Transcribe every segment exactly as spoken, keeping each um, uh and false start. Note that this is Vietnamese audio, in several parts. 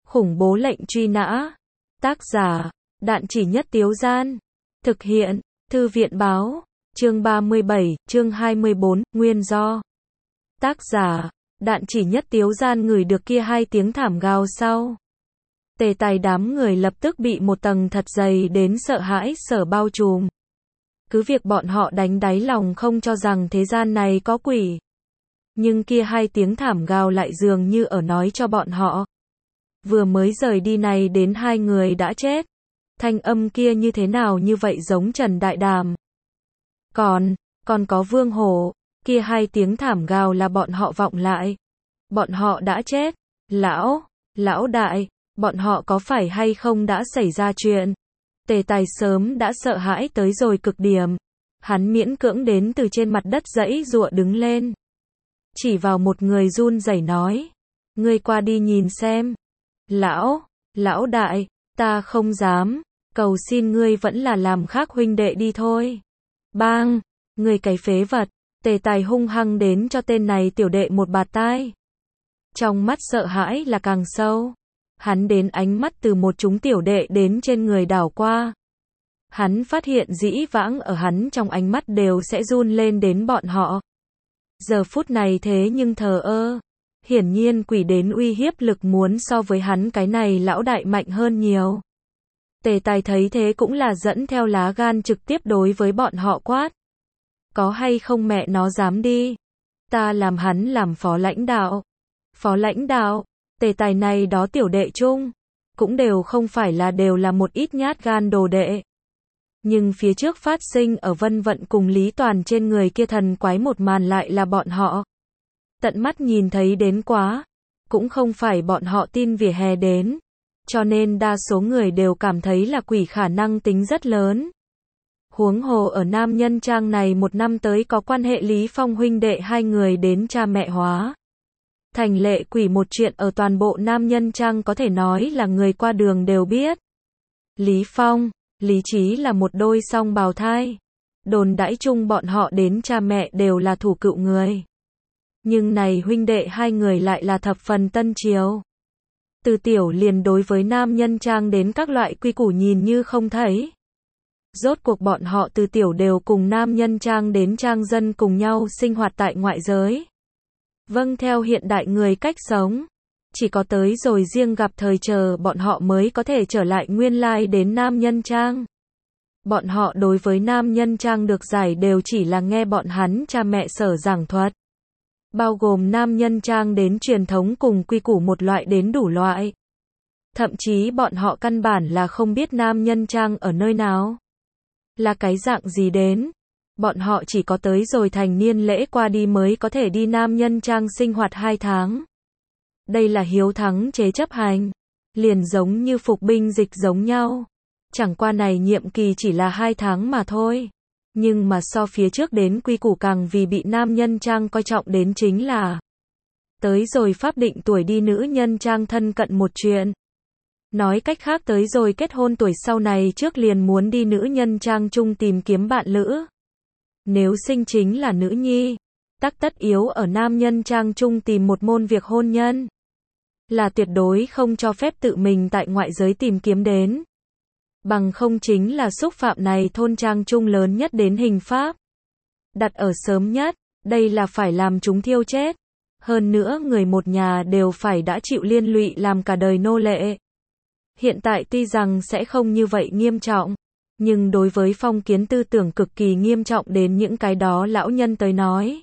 Khủng bố lệnh truy nã. Tác giả, Đạn Chỉ Nhất Tiếu Gian. Thực hiện, Thư viện Báo. Chương ba mươi bảy, chương hai mươi bốn, nguyên do. Tác giả, Đạn Chỉ Nhất Tiếu Gian ngửi được kia hai tiếng thảm gào sau. Tề tài đám người lập tức bị một tầng thật dày đến sợ hãi sở bao trùm. Cứ việc bọn họ đánh đáy lòng không cho rằng thế gian này có quỷ. Nhưng kia hai tiếng thảm gào lại dường như ở nói cho bọn họ. Vừa mới rời đi này đến hai người đã chết. Thanh âm kia như thế nào như vậy giống Trần Đại Đàm. Còn, còn có Vương Hổ, kia hai tiếng thảm gào là bọn họ vọng lại. Bọn họ đã chết. Lão, lão đại, bọn họ có phải hay không đã xảy ra chuyện? Tề tài sớm đã sợ hãi tới rồi cực điểm. Hắn miễn cưỡng đến từ trên mặt đất giãy giụa đứng lên. Chỉ vào một người run rẩy nói. Ngươi qua đi nhìn xem. Lão, lão đại, ta không dám. Cầu xin ngươi vẫn là làm khác huynh đệ đi thôi. Bang, ngươi cái phế vật. Tề tài hung hăng đến cho tên này tiểu đệ một bạt tai. Trong mắt sợ hãi là càng sâu. Hắn đến ánh mắt từ một chúng tiểu đệ đến trên người đảo qua. Hắn phát hiện dĩ vãng ở hắn trong ánh mắt đều sẽ run lên đến bọn họ. Giờ phút này thế nhưng thờ ơ. Hiển nhiên quỷ đến uy hiếp lực muốn so với hắn cái này lão đại mạnh hơn nhiều. Tề tài thấy thế cũng là dẫn theo lá gan trực tiếp đối với bọn họ quát. Có hay không mẹ nó dám đi. Ta làm hắn làm phó lãnh đạo. Phó lãnh đạo. Tề tài này đó tiểu đệ chung. Cũng đều không phải là đều là một ít nhát gan đồ đệ. Nhưng phía trước phát sinh ở Vân Vận cùng Lý Toàn trên người kia thần quái một màn lại là bọn họ. Tận mắt nhìn thấy đến quá. Cũng không phải bọn họ tin vỉa hè đến. Cho nên đa số người đều cảm thấy là quỷ khả năng tính rất lớn. Huống hồ ở Nam Nhân Trang này một năm tới có quan hệ Lý Phong huynh đệ hai người đến cha mẹ hóa. Thành lệ quỷ một chuyện ở toàn bộ Nam Nhân Trang có thể nói là người qua đường đều biết. Lý Phong, Lý Trí là một đôi song bào thai. Đồn đãi chung bọn họ đến cha mẹ đều là thủ cựu người. Nhưng này huynh đệ hai người lại là thập phần tân triều. Từ tiểu liền đối với Nam Nhân Trang đến các loại quy củ nhìn như không thấy. Rốt cuộc bọn họ từ tiểu đều cùng Nam Nhân Trang đến trang dân cùng nhau sinh hoạt tại ngoại giới. Vâng theo hiện đại người cách sống. Chỉ có tới rồi riêng gặp thời chờ bọn họ mới có thể trở lại nguyên lai đến Nam Nhân Trang. Bọn họ đối với Nam Nhân Trang được giải đều chỉ là nghe bọn hắn cha mẹ sở giảng thuật. Bao gồm Nam Nhân Trang đến truyền thống cùng quy củ một loại đến đủ loại. Thậm chí bọn họ căn bản là không biết Nam Nhân Trang ở nơi nào. Là cái dạng gì đến. Bọn họ chỉ có tới rồi thành niên lễ qua đi mới có thể đi Nam Nhân Trang sinh hoạt hai tháng. Đây là hiếu thắng chế chấp hành. Liền giống như phục binh dịch giống nhau. Chẳng qua này nhiệm kỳ chỉ là hai tháng mà thôi. Nhưng mà so phía trước đến quy củ càng vì bị Nam Nhân Trang coi trọng đến chính là tới rồi pháp định tuổi đi Nữ Nhân Trang thân cận một chuyện. Nói cách khác tới rồi kết hôn tuổi sau này trước liền muốn đi Nữ Nhân Trang chung tìm kiếm bạn lữ. Nếu sinh chính là nữ nhi, tắc tất yếu ở Nam Nhân Trang chung tìm một môn việc hôn nhân. Là tuyệt đối không cho phép tự mình tại ngoại giới tìm kiếm đến. Bằng không chính là xúc phạm này thôn trang chung lớn nhất đến hình pháp. Đặt ở sớm nhất, đây là phải làm chúng thiêu chết. Hơn nữa người một nhà đều phải đã chịu liên lụy làm cả đời nô lệ. Hiện tại tuy rằng sẽ không như vậy nghiêm trọng, nhưng đối với phong kiến tư tưởng cực kỳ nghiêm trọng đến những cái đó lão nhân tới nói.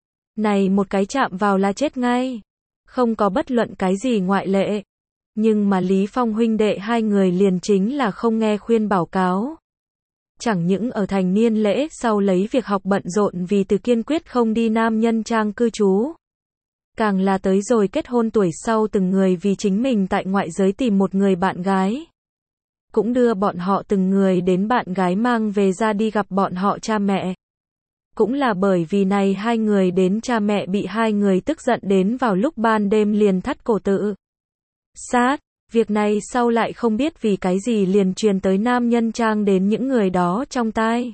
Này một cái chạm vào là chết ngay. Không có bất luận cái gì ngoại lệ. Nhưng mà Lý Phong huynh đệ hai người liền chính là không nghe khuyên bảo cáo. Chẳng những ở thành niên lễ sau lấy việc học bận rộn vì từ kiên quyết không đi Nam Nhân Trang cư trú. Càng là tới rồi kết hôn tuổi sau từng người vì chính mình tại ngoại giới tìm một người bạn gái. Cũng đưa bọn họ từng người đến bạn gái mang về ra đi gặp bọn họ cha mẹ. Cũng là bởi vì này hai người đến cha mẹ bị hai người tức giận đến vào lúc ban đêm liền thắt cổ tự sát. Việc này sau lại không biết vì cái gì liền truyền tới Nam Nhân Trang đến những người đó trong tai.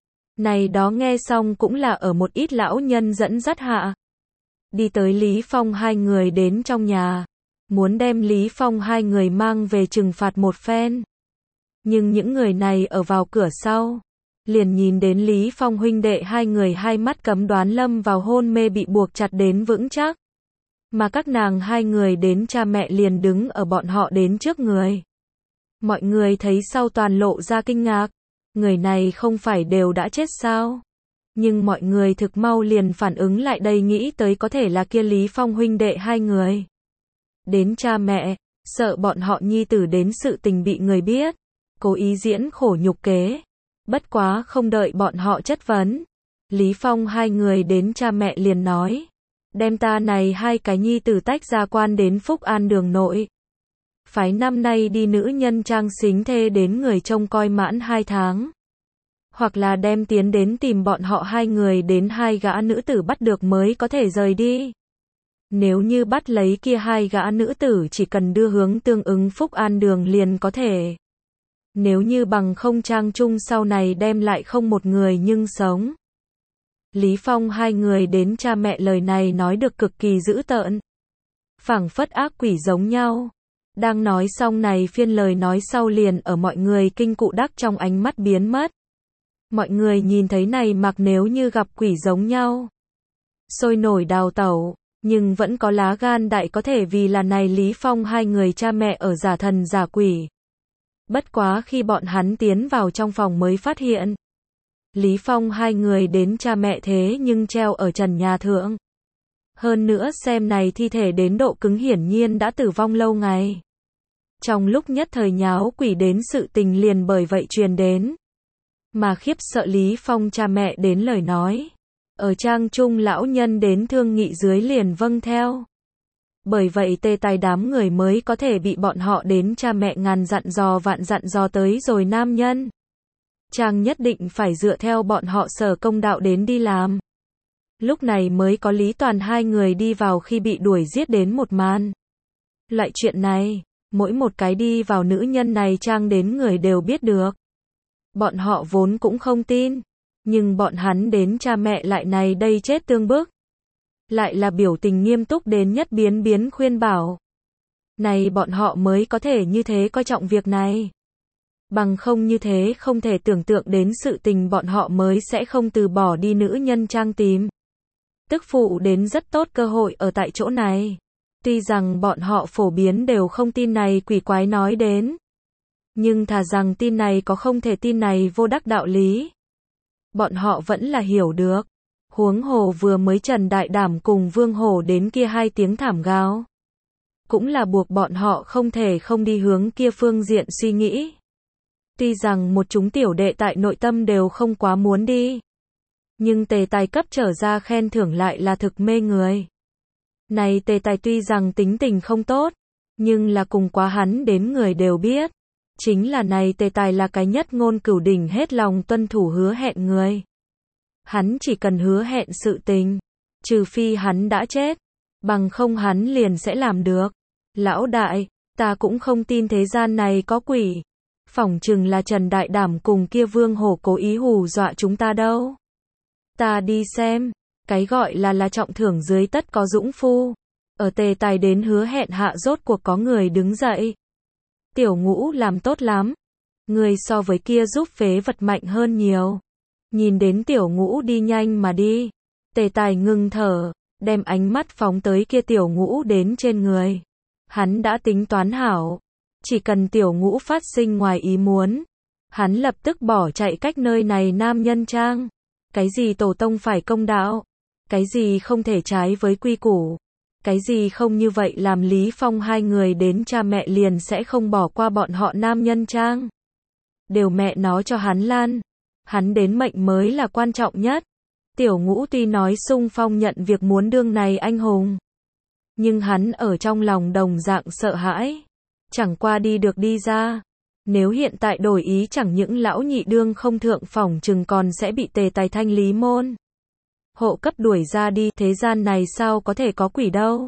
Này đó nghe xong cũng là ở một ít lão nhân dẫn dắt hạ. Đi tới Lý Phong hai người đến trong nhà. muốn đem Lý Phong hai người mang về trừng phạt một phen. Nhưng những người này ở vào cửa sau, liền nhìn đến Lý Phong huynh đệ hai người hai mắt cấm đoán lâm vào hôn mê bị buộc chặt đến vững chắc. Mà các nàng hai người đến cha mẹ liền đứng ở bọn họ đến trước người. Mọi người thấy sau toàn lộ ra kinh ngạc. Người này không phải đều đã chết sao? Nhưng mọi người thực mau liền phản ứng lại đây nghĩ tới có thể là kia Lý Phong huynh đệ hai người. Đến cha mẹ, sợ bọn họ nhi tử đến sự tình bị người biết. Cố ý diễn khổ nhục kế. Bất quá không đợi bọn họ chất vấn. Lý Phong hai người đến cha mẹ liền nói. Đem ta này hai cái nhi tử tách ra quan đến Phúc An đường nội. Phái năm nay đi nữ nhân trang xính thê đến người trông coi mãn hai tháng. Hoặc là đem tiến đến tìm bọn họ hai người đến hai gã nữ tử bắt được mới có thể rời đi. Nếu như bắt lấy kia hai gã nữ tử chỉ cần đưa hướng tương ứng Phúc An đường liền có thể. Nếu như bằng không trang chung sau này đem lại không một người nhưng sống. Lý Phong hai người đến cha mẹ lời này nói được cực kỳ dữ tợn. Phảng phất ác quỷ giống nhau. Đang nói xong này phiên lời nói sau liền ở mọi người kinh cụ đắc trong ánh mắt biến mất. Mọi người nhìn thấy này mặc nếu như gặp quỷ giống nhau. Sôi nổi đào tẩu, nhưng vẫn có lá gan đại có thể vì là này Lý Phong hai người cha mẹ ở giả thần giả quỷ. Bất quá khi bọn hắn tiến vào trong phòng mới phát hiện. Lý Phong hai người đến cha mẹ thế nhưng treo ở trần nhà thượng. Hơn nữa xem này thi thể đến độ cứng hiển nhiên đã tử vong lâu ngày. Trong lúc nhất thời nháo quỷ đến sự tình liền bởi vậy truyền đến. Mà khiếp sợ Lý Phong cha mẹ đến lời nói. Ở trang trung lão nhân đến thương nghị dưới liền vâng theo. Bởi vậy tê tài đám người mới có thể bị bọn họ đến cha mẹ ngàn dặn dò vạn dặn dò tới rồi nam nhân. Trang nhất định phải dựa theo bọn họ sở công đạo đến đi làm. Lúc này mới có Lý Toàn hai người đi vào khi bị đuổi giết đến một màn. Loại chuyện này, mỗi một cái đi vào nữ nhân này trang đến người đều biết được. Bọn họ vốn cũng không tin. Nhưng bọn hắn đến cha mẹ lại này đây chết tương bức. Lại là biểu tình nghiêm túc đến nhất biến biến khuyên bảo. Này bọn họ mới có thể như thế coi trọng việc này. Bằng không như thế không thể tưởng tượng đến sự tình bọn họ mới sẽ không từ bỏ đi nữ nhân trang tìm. Tức phụ đến rất tốt cơ hội ở tại chỗ này. Tuy rằng bọn họ phổ biến đều không tin này quỷ quái nói đến. Nhưng thà rằng tin này có không thể tin này vô đắc đạo lý. Bọn họ vẫn là hiểu được. Huống hồ vừa mới Trần Đại Đảm cùng Vương Hổ đến kia hai tiếng thảm gào. Cũng là buộc bọn họ không thể không đi hướng kia phương diện suy nghĩ. Tuy rằng một chúng tiểu đệ tại nội tâm đều không quá muốn đi. Nhưng tề tài cấp trở ra khen thưởng lại là thực mê người. Này tề tài tuy rằng tính tình không tốt. Nhưng là cùng quá hắn đến người đều biết. Chính là này tề tài là cái nhất ngôn cửu đỉnh hết lòng tuân thủ hứa hẹn người. Hắn chỉ cần hứa hẹn sự tình. Trừ phi hắn đã chết. Bằng không hắn liền sẽ làm được. Lão đại, ta cũng không tin thế gian này có quỷ. Phỏng chừng là Trần Đại Đảm cùng kia Vương Hổ cố ý hù dọa chúng ta đâu. Ta đi xem. Cái gọi là là trọng thưởng dưới tất có dũng phu. Ở tề tài đến hứa hẹn hạ rốt cuộc có người đứng dậy. Tiểu Ngũ làm tốt lắm. Người so với kia giúp phế vật mạnh hơn nhiều. Nhìn đến Tiểu Ngũ đi nhanh mà đi. Tề tài ngừng thở. Đem ánh mắt phóng tới kia Tiểu Ngũ đến trên người. Hắn đã tính toán hảo. Chỉ cần Tiểu Ngũ phát sinh ngoài ý muốn. Hắn lập tức bỏ chạy cách nơi này nam nhân trang. Cái gì tổ tông phải công đạo. Cái gì không thể trái với quy củ. Cái gì không như vậy làm Lý Phong hai người đến cha mẹ liền sẽ không bỏ qua bọn họ nam nhân trang. Đều mẹ nó cho hắn lan. Hắn đến mệnh mới là quan trọng nhất. Tiểu Ngũ tuy nói sung phong nhận việc muốn đương này anh hùng. Nhưng hắn ở trong lòng đồng dạng sợ hãi. Chẳng qua đi được đi ra. Nếu hiện tại đổi ý chẳng những lão nhị đương không thượng phỏng chừng còn sẽ bị tề tài thanh lý môn. Hộ cấp đuổi ra đi, thế gian này sao có thể có quỷ đâu.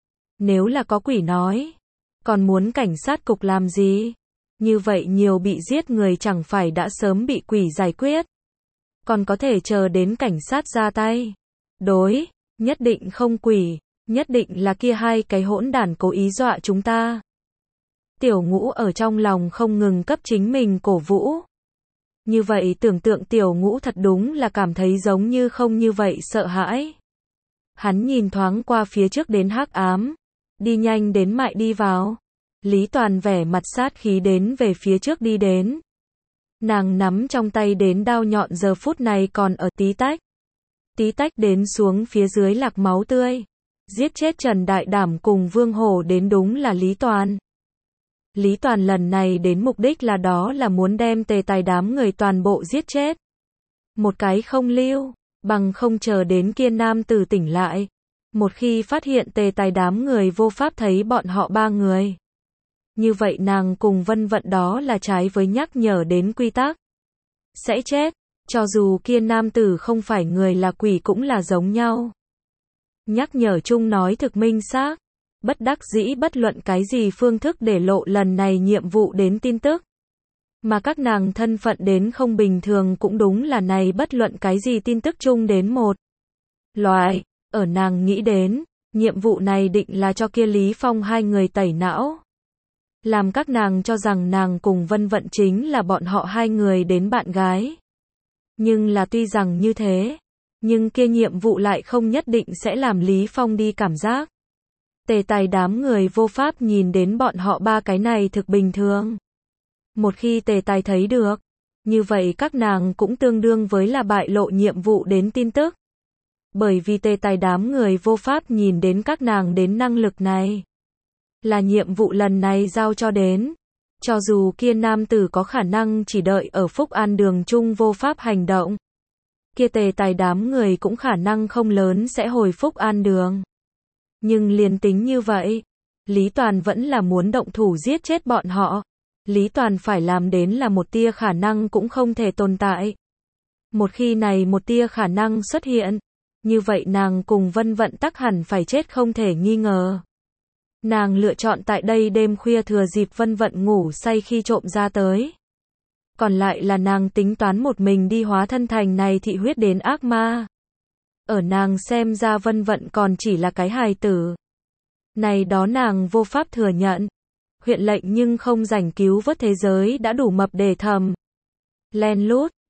Nếu là có quỷ nói. Còn muốn cảnh sát cục làm gì? Như vậy nhiều bị giết người chẳng phải đã sớm bị quỷ giải quyết. Còn có thể chờ đến cảnh sát ra tay. Đối, nhất định không quỷ. Nhất định là kia hai cái hỗn đản cố ý dọa chúng ta. Tiểu Ngũ ở trong lòng không ngừng cấp chính mình cổ vũ. Như vậy tưởng tượng Tiểu Ngũ thật đúng là cảm thấy giống như không như vậy sợ hãi. Hắn nhìn thoáng qua phía trước đến hắc ám, đi nhanh đến mại đi vào. Lý Toàn vẻ mặt sát khí đến về phía trước đi đến. Nàng nắm trong tay đến đao nhọn giờ phút này còn ở tí tách. Tí tách đến xuống phía dưới lạc máu tươi. Giết chết Trần Đại Đảm cùng Vương Hổ đến đúng là Lý Toàn. Lý Toàn lần này đến mục đích là đó là muốn đem Tề Tài đám người toàn bộ giết chết. Một cái không lưu, bằng không chờ đến kia nam tử tỉnh lại. Một khi phát hiện Tề Tài đám người vô pháp thấy bọn họ ba người. Như vậy nàng cùng Vân Vận đó là trái với nhắc nhở đến quy tắc. Sẽ chết, cho dù kia nam tử không phải người là quỷ cũng là giống nhau. Nhắc nhở chung nói thực minh xác. Bất đắc dĩ bất luận cái gì phương thức để lộ lần này nhiệm vụ đến tin tức. Mà các nàng thân phận đến không bình thường cũng đúng là này bất luận cái gì tin tức chung đến một. Loại, ở nàng nghĩ đến, nhiệm vụ này định là cho kia Lý Phong hai người tẩy não. Làm các nàng cho rằng nàng cùng Vân Vận chính là bọn họ hai người đến bạn gái. Nhưng là tuy rằng như thế, nhưng kia nhiệm vụ lại không nhất định sẽ làm Lý Phong đi cảm giác. Tề Tài đám người vô pháp nhìn đến bọn họ ba cái này thực bình thường. Một khi Tề Tài thấy được, như vậy các nàng cũng tương đương với là bại lộ nhiệm vụ đến tin tức. Bởi vì Tề Tài đám người vô pháp nhìn đến các nàng đến năng lực này. Là nhiệm vụ lần này giao cho đến. Cho dù kia nam tử có khả năng chỉ đợi ở Phúc An đường chung vô pháp hành động. Kia Tề Tài đám người cũng khả năng không lớn sẽ hồi Phúc An đường. Nhưng liền tính như vậy, Lý Toàn vẫn là muốn động thủ giết chết bọn họ. Lý Toàn phải làm đến là một tia khả năng cũng không thể tồn tại. Một khi này một tia khả năng xuất hiện, như vậy nàng cùng Vân Vận tắc hẳn phải chết không thể nghi ngờ. Nàng lựa chọn tại đây đêm khuya thừa dịp Vân Vận ngủ say khi trộm ra tới. Còn lại là nàng tính toán một mình đi hóa thân thành này thị huyết đến ác ma. Ở nàng xem ra Vân Vận còn chỉ là cái hài tử. Này đó nàng vô pháp thừa nhận. Huyện lệnh nhưng không rảnh cứu vớt thế giới đã đủ mập để thầm. Len lút,